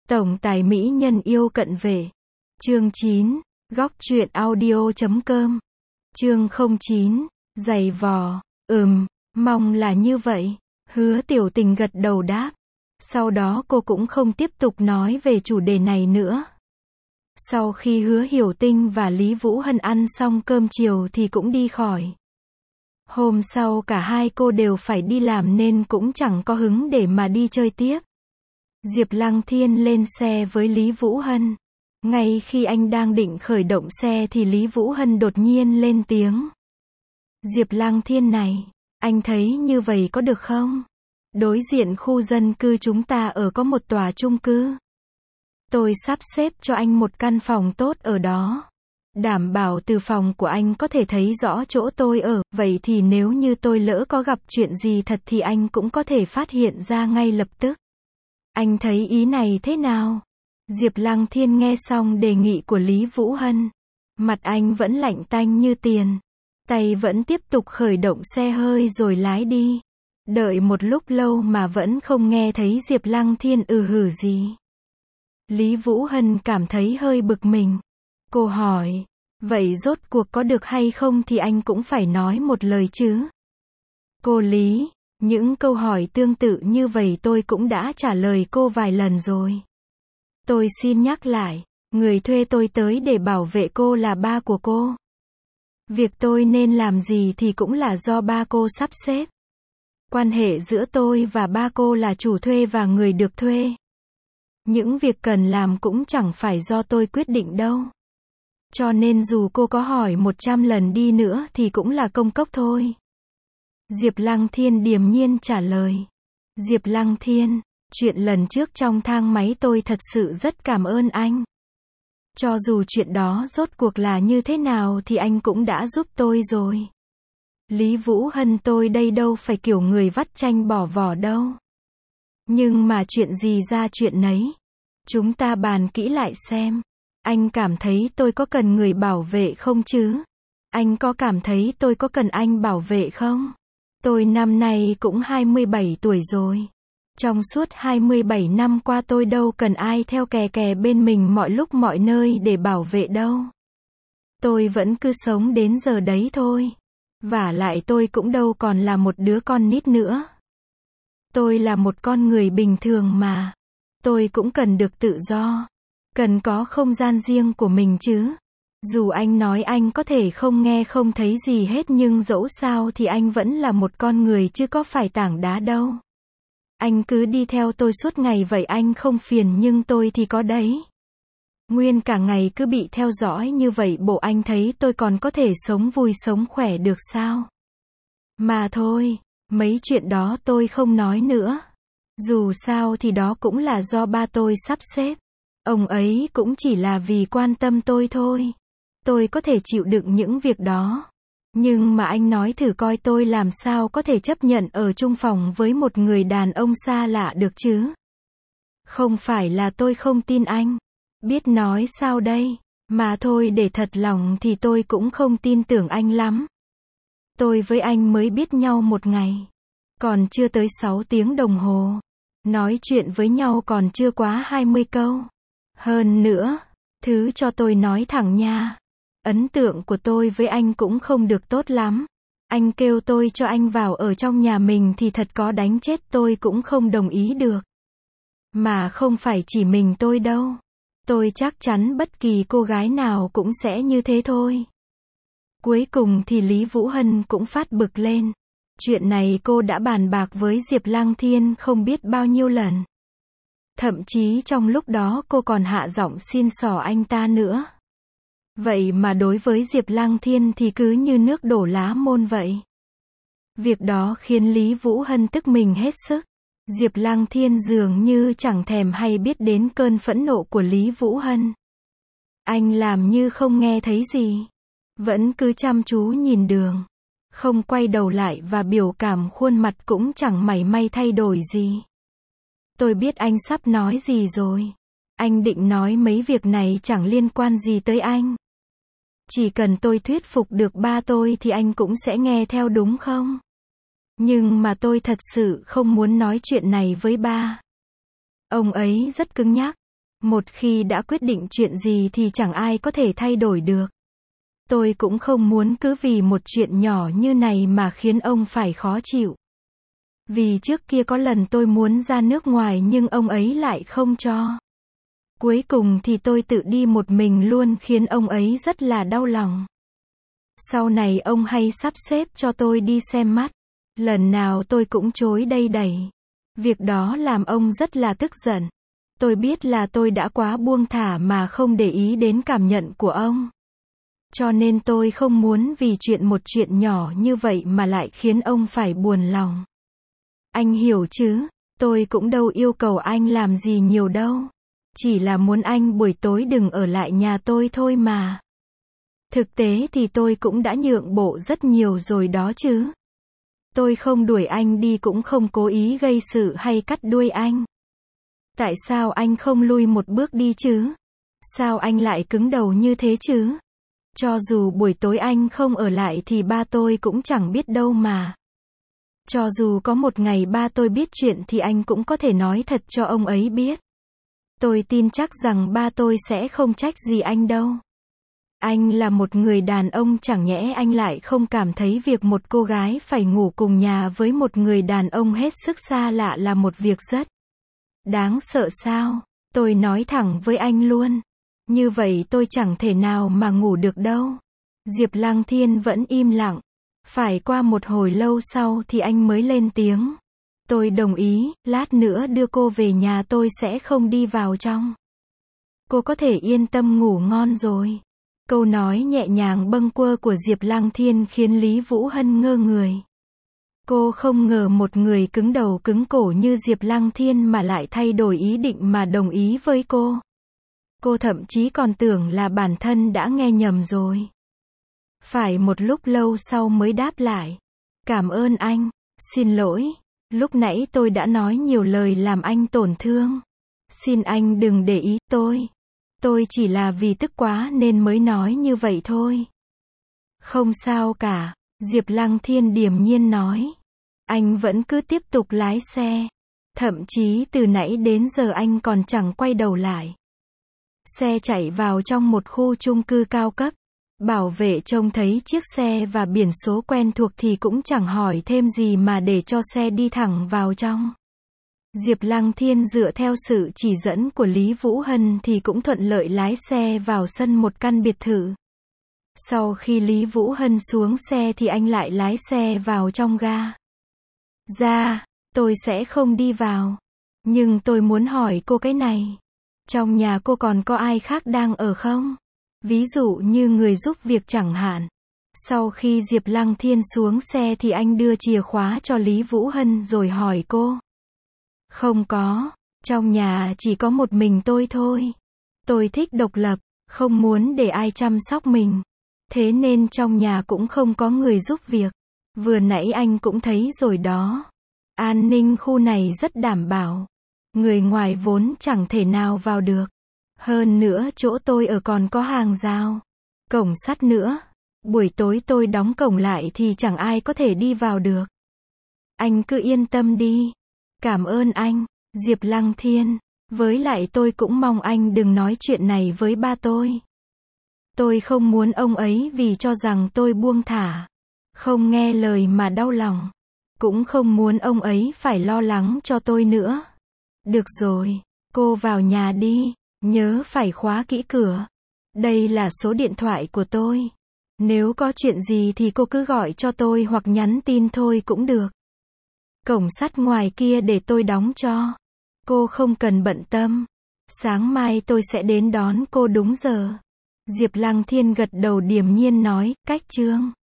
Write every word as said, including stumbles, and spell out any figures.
Tổng tài mỹ nhân yêu cận vệ. Chương chín. Góc truyện audio chấm com. Chương không chín. Giày vò. Ừm, mong là như vậy. Hứa Tiểu Tình gật đầu đáp. Sau đó cô cũng không tiếp tục nói về chủ đề này nữa. Sau khi Hứa Hiểu Tinh và Lý Vũ Hân ăn xong cơm chiều thì cũng đi khỏi. Hôm sau cả hai cô đều phải đi làm nên cũng chẳng có hứng để mà đi chơi tiếp. Diệp Lăng Thiên lên xe với Lý Vũ Hân. Ngay khi anh đang định khởi động xe thì Lý Vũ Hân đột nhiên lên tiếng. Diệp Lăng Thiên này, anh thấy như vậy có được không? Đối diện khu dân cư chúng ta ở có một tòa chung cư. Tôi sắp xếp cho anh một căn phòng tốt ở đó. Đảm bảo từ phòng của anh có thể thấy rõ chỗ tôi ở, vậy thì nếu như tôi lỡ có gặp chuyện gì thật thì anh cũng có thể phát hiện ra ngay lập tức. Anh thấy ý này thế nào? Diệp Lăng Thiên nghe xong đề nghị của Lý Vũ Hân. Mặt anh vẫn lạnh tanh như tiền. Tay vẫn tiếp tục khởi động xe hơi rồi lái đi. Đợi một lúc lâu mà vẫn không nghe thấy Diệp Lăng Thiên ừ hử gì. Lý Vũ Hân cảm thấy hơi bực mình. Cô hỏi, vậy rốt cuộc có được hay không thì anh cũng phải nói một lời chứ. Cô Lý, những câu hỏi tương tự như vậy tôi cũng đã trả lời cô vài lần rồi. Tôi xin nhắc lại, người thuê tôi tới để bảo vệ cô là ba của cô. Việc tôi nên làm gì thì cũng là do ba cô sắp xếp. Quan hệ giữa tôi và ba cô là chủ thuê và người được thuê. Những việc cần làm cũng chẳng phải do tôi quyết định đâu. Cho nên dù cô có hỏi một trăm lần đi nữa thì cũng là công cốc thôi. Diệp Lăng Thiên điềm nhiên trả lời. Diệp Lăng Thiên, chuyện lần trước trong thang máy tôi thật sự rất cảm ơn anh. Cho dù chuyện đó rốt cuộc là như thế nào thì anh cũng đã giúp tôi rồi. Lý Vũ Hân tôi đây đâu phải kiểu người vắt chanh bỏ vỏ đâu. Nhưng mà chuyện gì ra chuyện nấy. Chúng ta bàn kỹ lại xem. Anh cảm thấy tôi có cần người bảo vệ không chứ? Anh có cảm thấy tôi có cần anh bảo vệ không? Tôi năm nay cũng hai mươi bảy tuổi rồi. Trong suốt hai mươi bảy năm qua tôi đâu cần ai theo kè kè bên mình mọi lúc mọi nơi để bảo vệ đâu. Tôi vẫn cứ sống đến giờ đấy thôi. Vả lại tôi cũng đâu còn là một đứa con nít nữa. Tôi là một con người bình thường mà. Tôi cũng cần được tự do. Cần có không gian riêng của mình chứ. Dù anh nói anh có thể không nghe không thấy gì hết nhưng dẫu sao thì anh vẫn là một con người chứ có phải tảng đá đâu. Anh cứ đi theo tôi suốt ngày vậy anh không phiền nhưng tôi thì có đấy. Nguyên cả ngày cứ bị theo dõi như vậy bộ anh thấy tôi còn có thể sống vui sống khỏe được sao? Mà thôi, mấy chuyện đó tôi không nói nữa. Dù sao thì đó cũng là do ba tôi sắp xếp. Ông ấy cũng chỉ là vì quan tâm tôi thôi. Tôi có thể chịu đựng những việc đó. Nhưng mà anh nói thử coi tôi làm sao có thể chấp nhận ở chung phòng với một người đàn ông xa lạ được chứ? Không phải là tôi không tin anh. Biết nói sao đây? Mà thôi để thật lòng thì tôi cũng không tin tưởng anh lắm. Tôi với anh mới biết nhau một ngày. Còn chưa tới sáu tiếng đồng hồ. Nói chuyện với nhau còn chưa quá hai mươi câu. Hơn nữa, thứ cho tôi nói thẳng nha. Ấn tượng của tôi với anh cũng không được tốt lắm. Anh kêu tôi cho anh vào ở trong nhà mình thì thật có đánh chết tôi cũng không đồng ý được. Mà không phải chỉ mình tôi đâu. Tôi chắc chắn bất kỳ cô gái nào cũng sẽ như thế thôi. Cuối cùng thì Lý Vũ Hân cũng phát bực lên. Chuyện này cô đã bàn bạc với Diệp Lăng Thiên không biết bao nhiêu lần. Thậm chí trong lúc đó cô còn hạ giọng xin xỏ anh ta nữa. Vậy mà đối với Diệp Lăng Thiên thì cứ như nước đổ lá môn vậy. Việc đó khiến Lý Vũ Hân tức mình hết sức. Diệp Lăng Thiên dường như chẳng thèm hay biết đến cơn phẫn nộ của Lý Vũ Hân. Anh làm như không nghe thấy gì. Vẫn cứ chăm chú nhìn đường. Không quay đầu lại và biểu cảm khuôn mặt cũng chẳng mảy may thay đổi gì. Tôi biết anh sắp nói gì rồi. Anh định nói mấy việc này chẳng liên quan gì tới anh. Chỉ cần tôi thuyết phục được ba tôi thì anh cũng sẽ nghe theo đúng không? Nhưng mà tôi thật sự không muốn nói chuyện này với ba. Ông ấy rất cứng nhắc. Một khi đã quyết định chuyện gì thì chẳng ai có thể thay đổi được. Tôi cũng không muốn cứ vì một chuyện nhỏ như này mà khiến ông phải khó chịu. Vì trước kia có lần tôi muốn ra nước ngoài nhưng ông ấy lại không cho. Cuối cùng thì tôi tự đi một mình luôn khiến ông ấy rất là đau lòng. Sau này ông hay sắp xếp cho tôi đi xem mắt. Lần nào tôi cũng chối đây đẩy. Việc đó làm ông rất là tức giận. Tôi biết là tôi đã quá buông thả mà không để ý đến cảm nhận của ông. Cho nên tôi không muốn vì chuyện một chuyện nhỏ như vậy mà lại khiến ông phải buồn lòng. Anh hiểu chứ, tôi cũng đâu yêu cầu anh làm gì nhiều đâu. Chỉ là muốn anh buổi tối đừng ở lại nhà tôi thôi mà. Thực tế thì tôi cũng đã nhượng bộ rất nhiều rồi đó chứ. Tôi không đuổi anh đi cũng không cố ý gây sự hay cắt đuôi anh. Tại sao anh không lui một bước đi chứ? Sao anh lại cứng đầu như thế chứ? Cho dù buổi tối anh không ở lại thì ba tôi cũng chẳng biết đâu mà. Cho dù có một ngày ba tôi biết chuyện thì anh cũng có thể nói thật cho ông ấy biết. Tôi tin chắc rằng ba tôi sẽ không trách gì anh đâu. Anh là một người đàn ông, chẳng nhẽ anh lại không cảm thấy việc một cô gái phải ngủ cùng nhà với một người đàn ông hết sức xa lạ là một việc rất đáng sợ sao? Tôi nói thẳng với anh luôn. Như vậy tôi chẳng thể nào mà ngủ được đâu. Diệp Lăng Thiên vẫn im lặng. Phải qua một hồi lâu sau thì anh mới lên tiếng. Tôi đồng ý, lát nữa đưa cô về nhà, tôi sẽ không đi vào trong. Cô có thể yên tâm ngủ ngon rồi. Câu nói nhẹ nhàng bâng quơ của Diệp Lăng Thiên khiến Lý Vũ Hân ngơ người. Cô không ngờ một người cứng đầu cứng cổ như Diệp Lăng Thiên mà lại thay đổi ý định mà đồng ý với cô. Cô thậm chí còn tưởng là bản thân đã nghe nhầm rồi. Phải một lúc lâu sau mới đáp lại. Cảm ơn anh. Xin lỗi. Lúc nãy tôi đã nói nhiều lời làm anh tổn thương. Xin anh đừng để ý tôi. Tôi chỉ là vì tức quá nên mới nói như vậy thôi. Không sao cả. Diệp Lăng Thiên điềm nhiên nói. Anh vẫn cứ tiếp tục lái xe. Thậm chí từ nãy đến giờ anh còn chẳng quay đầu lại. Xe chạy vào trong một khu chung cư cao cấp. Bảo vệ trông thấy chiếc xe và biển số quen thuộc thì cũng chẳng hỏi thêm gì mà để cho xe đi thẳng vào trong. Diệp Lăng Thiên dựa theo sự chỉ dẫn của Lý Vũ Hân thì cũng thuận lợi lái xe vào sân một căn biệt thự. Sau khi Lý Vũ Hân xuống xe thì anh lại lái xe vào trong ga. Dạ, tôi sẽ không đi vào. Nhưng tôi muốn hỏi cô cái này. Trong nhà cô còn có ai khác đang ở không? Ví dụ như người giúp việc chẳng hạn. Sau khi Diệp Lăng Thiên xuống xe thì anh đưa chìa khóa cho Lý Vũ Hân rồi hỏi cô. Không có, trong nhà chỉ có một mình tôi thôi. Tôi thích độc lập, không muốn để ai chăm sóc mình. Thế nên trong nhà cũng không có người giúp việc. Vừa nãy anh cũng thấy rồi đó. An ninh khu này rất đảm bảo. Người ngoài vốn chẳng thể nào vào được. Hơn nữa chỗ tôi ở còn có hàng rào, cổng sắt nữa. Buổi tối tôi đóng cổng lại thì chẳng ai có thể đi vào được. Anh cứ yên tâm đi. Cảm ơn anh, Diệp Lăng Thiên. Với lại tôi cũng mong anh đừng nói chuyện này với ba tôi. Tôi không muốn ông ấy vì cho rằng tôi buông thả, không nghe lời mà đau lòng. Cũng không muốn ông ấy phải lo lắng cho tôi nữa. Được rồi, cô vào nhà đi. Nhớ phải khóa kỹ cửa. Đây là số điện thoại của tôi. Nếu có chuyện gì thì cô cứ gọi cho tôi hoặc nhắn tin thôi cũng được. Cổng sắt ngoài kia để tôi đóng cho. Cô không cần bận tâm. Sáng mai tôi sẽ đến đón cô đúng giờ. Diệp Lăng Thiên gật đầu điềm nhiên nói, cách chương.